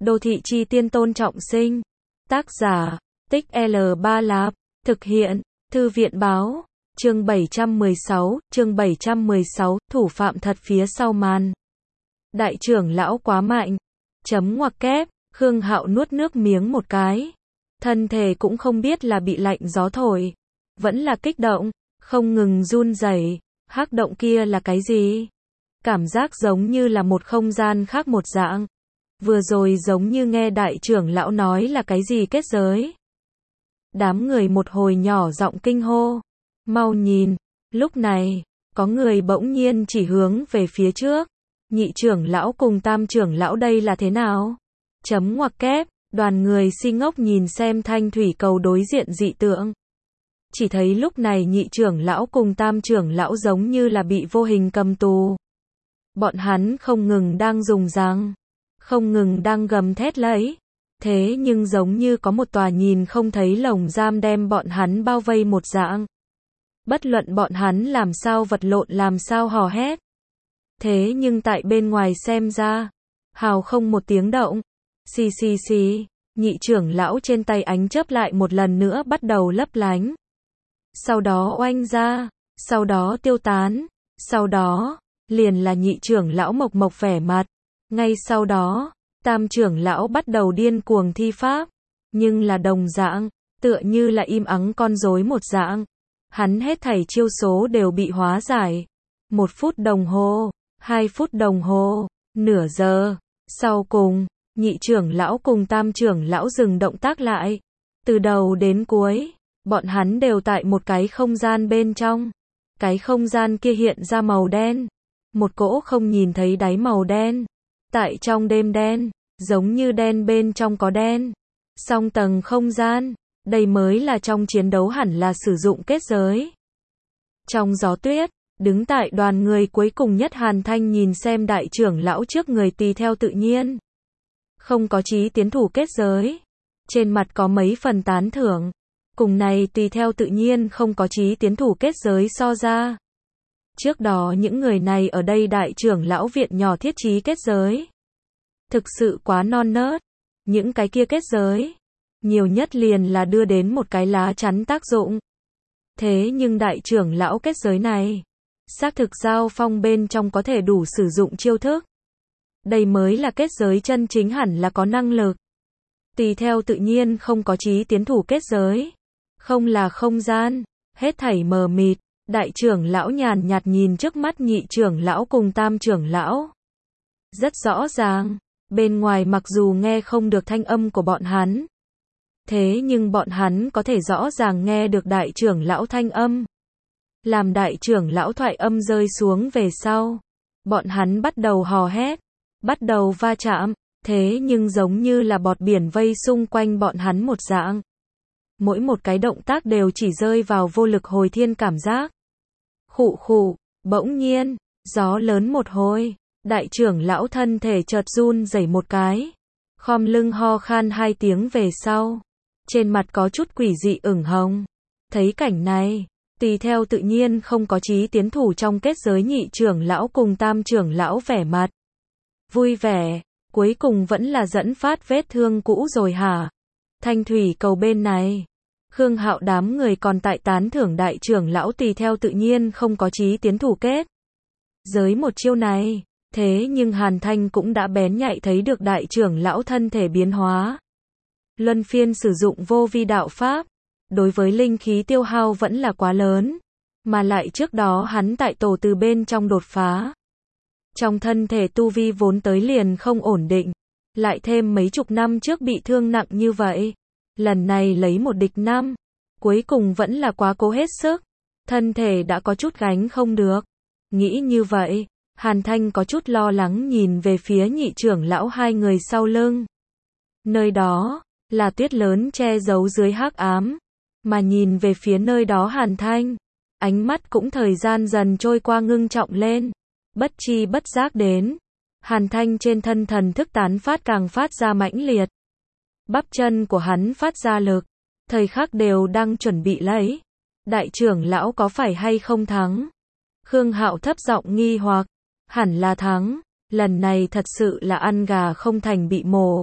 Đô thị chi tiên Tôn Trọng Sinh. Tác giả, Tích L3 Lạp. Thực hiện, Thư viện báo. Chương 716, thủ phạm thật phía sau màn. Đại trưởng lão quá mạnh. Chấm ngoặc kép, Khương Hạo nuốt nước miếng một cái. Thân thể cũng không biết là bị lạnh gió thổi. Vẫn là kích động, không ngừng run rẩy. Hắc động kia là cái gì? Cảm giác giống như là một không gian khác một dạng. Vừa rồi giống như nghe đại trưởng lão nói là cái gì kết giới. Đám người một hồi nhỏ giọng kinh hô. Mau nhìn, lúc này, có người bỗng nhiên chỉ hướng về phía trước. Nhị trưởng lão cùng tam trưởng lão đây là thế nào? Chấm ngoặc kép, đoàn người si ngốc nhìn xem thanh thủy cầu đối diện dị tượng. Chỉ thấy lúc này nhị trưởng lão cùng tam trưởng lão giống như là bị vô hình cầm tù. Bọn hắn không ngừng đang dùng răng, không ngừng đang gầm thét lấy. Thế nhưng giống như có một tòa nhìn không thấy lồng giam đem bọn hắn bao vây một dạng. Bất luận bọn hắn làm sao vật lộn làm sao hò hét. Thế nhưng tại bên ngoài xem ra, hào không một tiếng động. Xì xì xì, nhị trưởng lão trên tay ánh chớp lại một lần nữa bắt đầu lấp lánh. Sau đó oanh ra, sau đó tiêu tán, sau đó, liền là nhị trưởng lão mộc mộc vẻ mặt. Ngay sau đó, tam trưởng lão bắt đầu điên cuồng thi pháp, nhưng là đồng dạng, tựa như là im ắng con rối một dạng. Hắn hết thảy chiêu số đều bị hóa giải. 1 phút đồng hồ, 2 phút đồng hồ, nửa giờ. Sau cùng, nhị trưởng lão cùng tam trưởng lão dừng động tác lại. Từ đầu đến cuối, bọn hắn đều tại một cái không gian bên trong. Cái không gian kia hiện ra màu đen. Một cỗ không nhìn thấy đáy màu đen. Tại trong đêm đen, giống như đen bên trong có đen. Song tầng không gian, đây mới là trong chiến đấu hẳn là sử dụng kết giới. Trong gió tuyết, đứng tại đoàn người cuối cùng nhất Hàn Thanh nhìn xem đại trưởng lão trước người tùy theo tự nhiên. Không có chí tiến thủ kết giới. Trên mặt có mấy phần tán thưởng. Cùng này tùy theo tự nhiên không có chí tiến thủ kết giới so ra. Trước đó những người này ở đây đại trưởng lão viện nhỏ thiết trí kết giới. Thực sự quá non nớt. Những cái kia kết giới, nhiều nhất liền là đưa đến một cái lá chắn tác dụng. Thế nhưng đại trưởng lão kết giới này, xác thực giao phong bên trong có thể đủ sử dụng chiêu thức. Đây mới là kết giới chân chính hẳn là có năng lực. Tùy theo tự nhiên không có chí tiến thủ kết giới. Không là không gian, hết thảy mờ mịt. Đại trưởng lão nhàn nhạt nhìn trước mắt nhị trưởng lão cùng tam trưởng lão. Rất rõ ràng, bên ngoài mặc dù nghe không được thanh âm của bọn hắn. Thế nhưng bọn hắn có thể rõ ràng nghe được đại trưởng lão thanh âm. Làm đại trưởng lão thoại âm rơi xuống về sau. Bọn hắn bắt đầu hò hét, bắt đầu va chạm. Thế nhưng giống như là bọt biển vây xung quanh bọn hắn một dạng. Mỗi một cái động tác đều chỉ rơi vào vô lực hồi thiên cảm giác. Khụ khụ, bỗng nhiên, gió lớn một hồi, đại trưởng lão thân thể chợt run rẩy một cái. Khom lưng ho khan 2 tiếng về sau. Trên mặt có chút quỷ dị ửng hồng. Thấy cảnh này, tùy theo tự nhiên không có chí tiến thủ trong kết giới nhị trưởng lão cùng tam trưởng lão vẻ mặt. Vui vẻ, cuối cùng vẫn là dẫn phát vết thương cũ rồi hả? Thanh thủy cầu bên này. Khương Hạo đám người còn tại tán thưởng đại trưởng lão tùy theo tự nhiên không có chí tiến thủ kết giới một chiêu này. Thế nhưng Hàn Thanh cũng đã bén nhạy thấy được đại trưởng lão thân thể biến hóa. Luân phiên sử dụng vô vi đạo pháp. Đối với linh khí tiêu hao vẫn là quá lớn. Mà lại trước đó hắn tại tổ từ bên trong đột phá. Trong thân thể tu vi vốn tới liền không ổn định. Lại thêm mấy chục năm trước bị thương nặng như vậy. Lần này lấy một địch 5. Cuối cùng vẫn là quá cố hết sức. Thân thể đã có chút gánh không được. Nghĩ như vậy, Hàn Thanh có chút lo lắng nhìn về phía nhị trưởng lão hai người sau lưng. Nơi đó, là tuyết lớn che giấu dưới hắc ám. Mà nhìn về phía nơi đó Hàn Thanh, ánh mắt cũng thời gian dần trôi qua ngưng trọng lên. Bất chi bất giác đến. Hàn Thanh trên thân thần thức tán phát càng phát ra mãnh liệt. Bắp chân của hắn phát ra lực. Thời khắc đều đang chuẩn bị lấy. Đại trưởng lão có phải hay không thắng? Khương Hạo thấp giọng nghi hoặc. Hẳn là thắng. Lần này thật sự là ăn gà không thành bị mổ.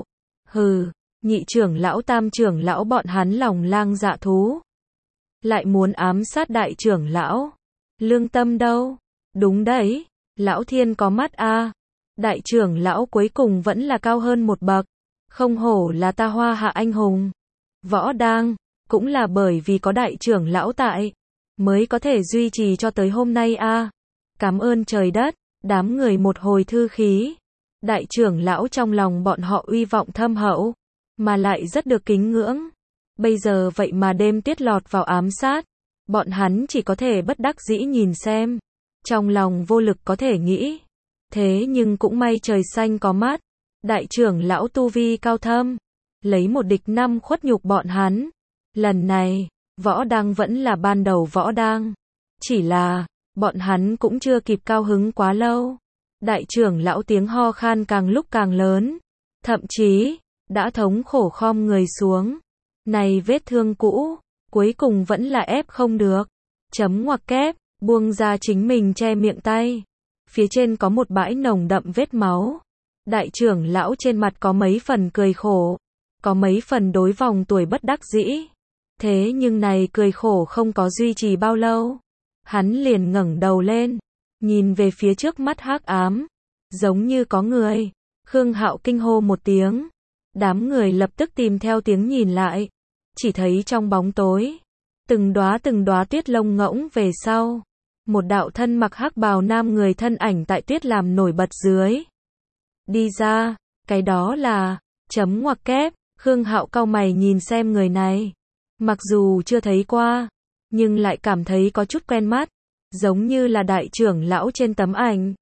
Hừ, nhị trưởng lão tam trưởng lão bọn hắn lòng lang dạ thú. Lại muốn ám sát đại trưởng lão. Lương tâm đâu? Đúng đấy, lão thiên có mắt a. Đại trưởng lão cuối cùng vẫn là cao hơn một bậc. Không hổ là ta Hoa Hạ anh hùng. Võ đang, cũng là bởi vì có đại trưởng lão tại, mới có thể duy trì cho tới hôm nay a. Cảm ơn trời đất, đám người một hồi thư khí. Đại trưởng lão trong lòng bọn họ uy vọng thâm hậu, mà lại rất được kính ngưỡng. Bây giờ vậy mà đêm tiết lọt vào ám sát, bọn hắn chỉ có thể bất đắc dĩ nhìn xem. Trong lòng vô lực có thể nghĩ. Thế nhưng cũng may trời xanh có mắt. Đại trưởng lão tu vi cao thâm, lấy một địch năm khuất nhục bọn hắn. Lần này, võ đang vẫn là ban đầu võ đang. Chỉ là, bọn hắn cũng chưa kịp cao hứng quá lâu. Đại trưởng lão tiếng ho khan càng lúc càng lớn. Thậm chí, đã thống khổ khom người xuống. Này vết thương cũ, cuối cùng vẫn là ép không được. Chấm ngoặc kép, buông ra chính mình che miệng tay. Phía trên có một bãi nồng đậm vết máu. Đại trưởng lão trên mặt có mấy phần cười khổ, có mấy phần đối vòng tuổi bất đắc dĩ. Thế nhưng này cười khổ không có duy trì bao lâu. Hắn liền ngẩng đầu lên, nhìn về phía trước mắt hắc ám, giống như có người. Khương Hạo kinh hô một tiếng. Đám người lập tức tìm theo tiếng nhìn lại. Chỉ thấy trong bóng tối, từng đóa tuyết lông ngỗng về sau. Một đạo thân mặc hắc bào nam người thân ảnh tại tuyết làm nổi bật dưới. Đi ra, cái đó là, chấm ngoặc kép, Khương Hạo cau mày nhìn xem người này. Mặc dù chưa thấy qua, nhưng lại cảm thấy có chút quen mắt. Giống như là đại trưởng lão trên tấm ảnh.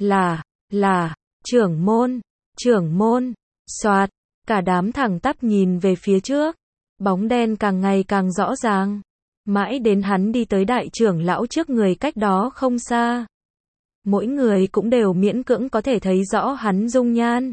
Là, trưởng môn, soạt, cả đám thẳng tắp nhìn về phía trước. Bóng đen càng ngày càng rõ ràng. Mãi đến hắn đi tới đại trưởng lão trước người cách đó không xa. Mỗi người cũng đều miễn cưỡng có thể thấy rõ hắn dung nhan.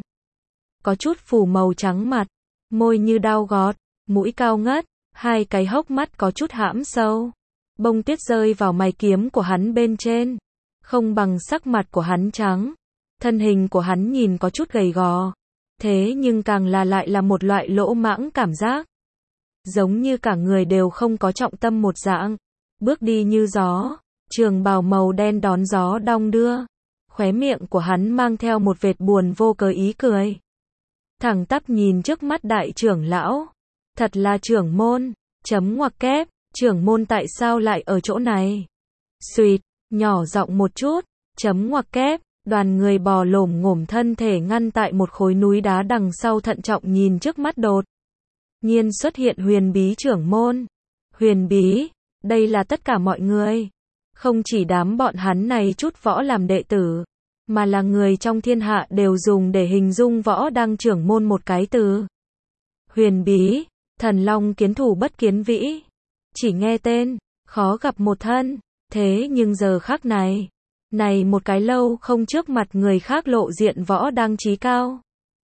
Có chút phủ màu trắng mặt, môi như đao gọt, mũi cao ngất, hai cái hốc mắt có chút hãm sâu. Bông tuyết rơi vào mày kiếm của hắn bên trên. Không bằng sắc mặt của hắn trắng. Thân hình của hắn nhìn có chút gầy gò. Thế nhưng càng là lại là một loại lỗ mãng cảm giác. Giống như cả người đều không có trọng tâm một dạng. Bước đi như gió. Trường bào màu đen đón gió đong đưa. Khóe miệng của hắn mang theo một vệt buồn vô cớ ý cười. Thẳng tắp nhìn trước mắt đại trưởng lão. Thật là trưởng môn. Chấm ngoặc kép. Trưởng môn tại sao lại ở chỗ này? Xuyệt, nhỏ giọng một chút. Chấm ngoặc kép. Đoàn người bò lổm ngổm thân thể ngăn tại một khối núi đá đằng sau thận trọng nhìn trước mắt đột nhiên xuất hiện huyền bí trưởng môn. Huyền bí, đây là tất cả mọi người. Không chỉ đám bọn hắn này chút võ làm đệ tử, mà là người trong thiên hạ đều dùng để hình dung võ đang trưởng môn một cái từ. Huyền bí, thần long kiến thủ bất kiến vĩ. Chỉ nghe tên, khó gặp một thân. Thế nhưng giờ khắc này, một cái lâu không trước mặt người khác lộ diện võ đang chí cao.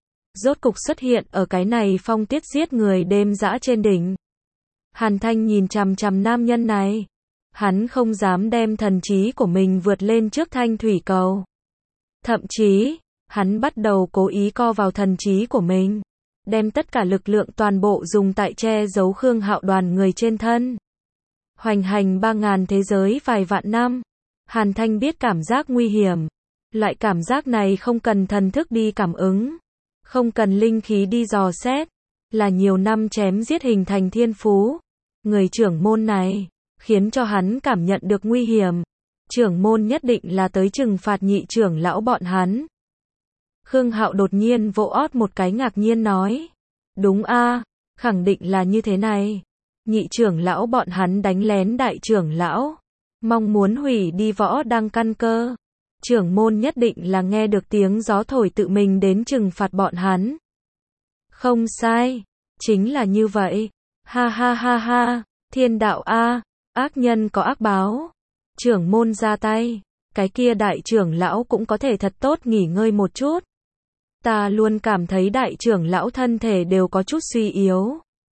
Rốt cục xuất hiện ở cái này phong tiết giết người đêm dã trên đỉnh. Hàn Thanh nhìn chằm chằm nam nhân này. Hắn không dám đem thần trí của mình vượt lên trước thanh thủy cầu. Thậm chí, hắn bắt đầu cố ý co vào thần trí của mình. Đem tất cả lực lượng toàn bộ dùng tại che giấu Khương Hạo đoàn người trên thân. Hoành hành 3000 thế giới vài vạn năm. Hàn Thanh biết cảm giác nguy hiểm. Loại cảm giác này không cần thần thức đi cảm ứng. Không cần linh khí đi dò xét. Là nhiều năm chém giết hình thành thiên phú. Người trưởng môn này, khiến cho hắn cảm nhận được nguy hiểm. Trưởng môn nhất định là tới trừng phạt nhị trưởng lão bọn hắn. Khương Hạo đột nhiên vỗ ót một cái ngạc nhiên nói. Đúng a, khẳng định là như thế này. Nhị trưởng lão bọn hắn đánh lén đại trưởng lão. Mong muốn hủy đi võ đang căn cơ. Trưởng môn nhất định là nghe được tiếng gió thổi tự mình đến trừng phạt bọn hắn. Không sai, chính là như vậy. Ha ha ha ha, thiên đạo a, ác nhân có ác báo. Trưởng môn ra tay, cái kia đại trưởng lão cũng có thể thật tốt nghỉ ngơi một chút. Ta luôn cảm thấy đại trưởng lão thân thể đều có chút suy yếu.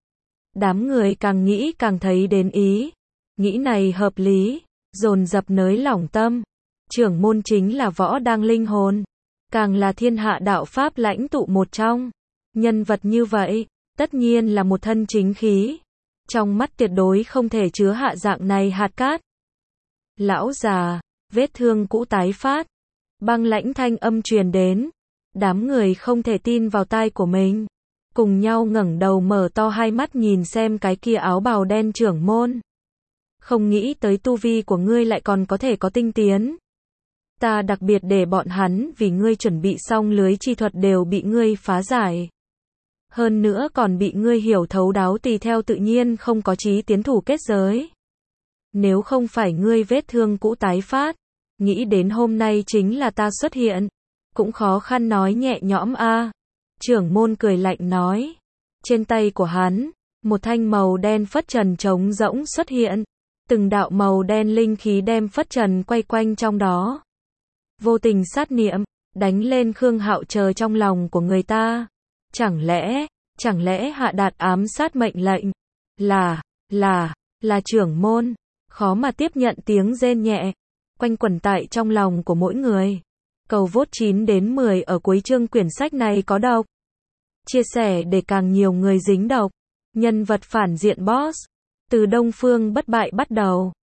Đám người càng nghĩ càng thấy đến ý. Nghĩ này hợp lý, dồn dập nới lỏng tâm. Trưởng môn chính là võ đang linh hồn, càng là thiên hạ đạo pháp lãnh tụ một trong. Nhân vật như vậy, tất nhiên là một thân chính khí. Trong mắt tuyệt đối không thể chứa hạ dạng này hạt cát. Lão già, vết thương cũ tái phát. Băng lãnh thanh âm truyền đến. Đám người không thể tin vào tai của mình. Cùng nhau ngẩng đầu mở to hai mắt nhìn xem cái kia áo bào đen trưởng môn. Không nghĩ tới tu vi của ngươi lại còn có thể có tinh tiến. Ta đặc biệt để bọn hắn vì ngươi chuẩn bị xong lưới chi thuật đều bị ngươi phá giải. Hơn nữa còn bị ngươi hiểu thấu đáo tùy theo tự nhiên không có chí tiến thủ kết giới. Nếu không phải ngươi vết thương cũ tái phát, nghĩ đến hôm nay chính là ta xuất hiện. Cũng khó khăn nói nhẹ nhõm a. Trưởng môn cười lạnh nói. Trên tay của hắn, một thanh màu đen phất trần trống rỗng xuất hiện. Từng đạo màu đen linh khí đem phất trần quay quanh trong đó. Vô tình sát niệm, đánh lên Khương Hạo chờ trong lòng của người ta. Chẳng lẽ hạ đạt ám sát mệnh lệnh? Là trưởng môn. Khó mà tiếp nhận tiếng rên nhẹ. Quanh quẩn tại trong lòng của mỗi người. Cầu vote 9 đến 10 ở cuối chương quyển sách này có độc. Chia sẻ để càng nhiều người dính độc. Nhân vật phản diện boss. Từ Đông Phương bất bại bắt đầu.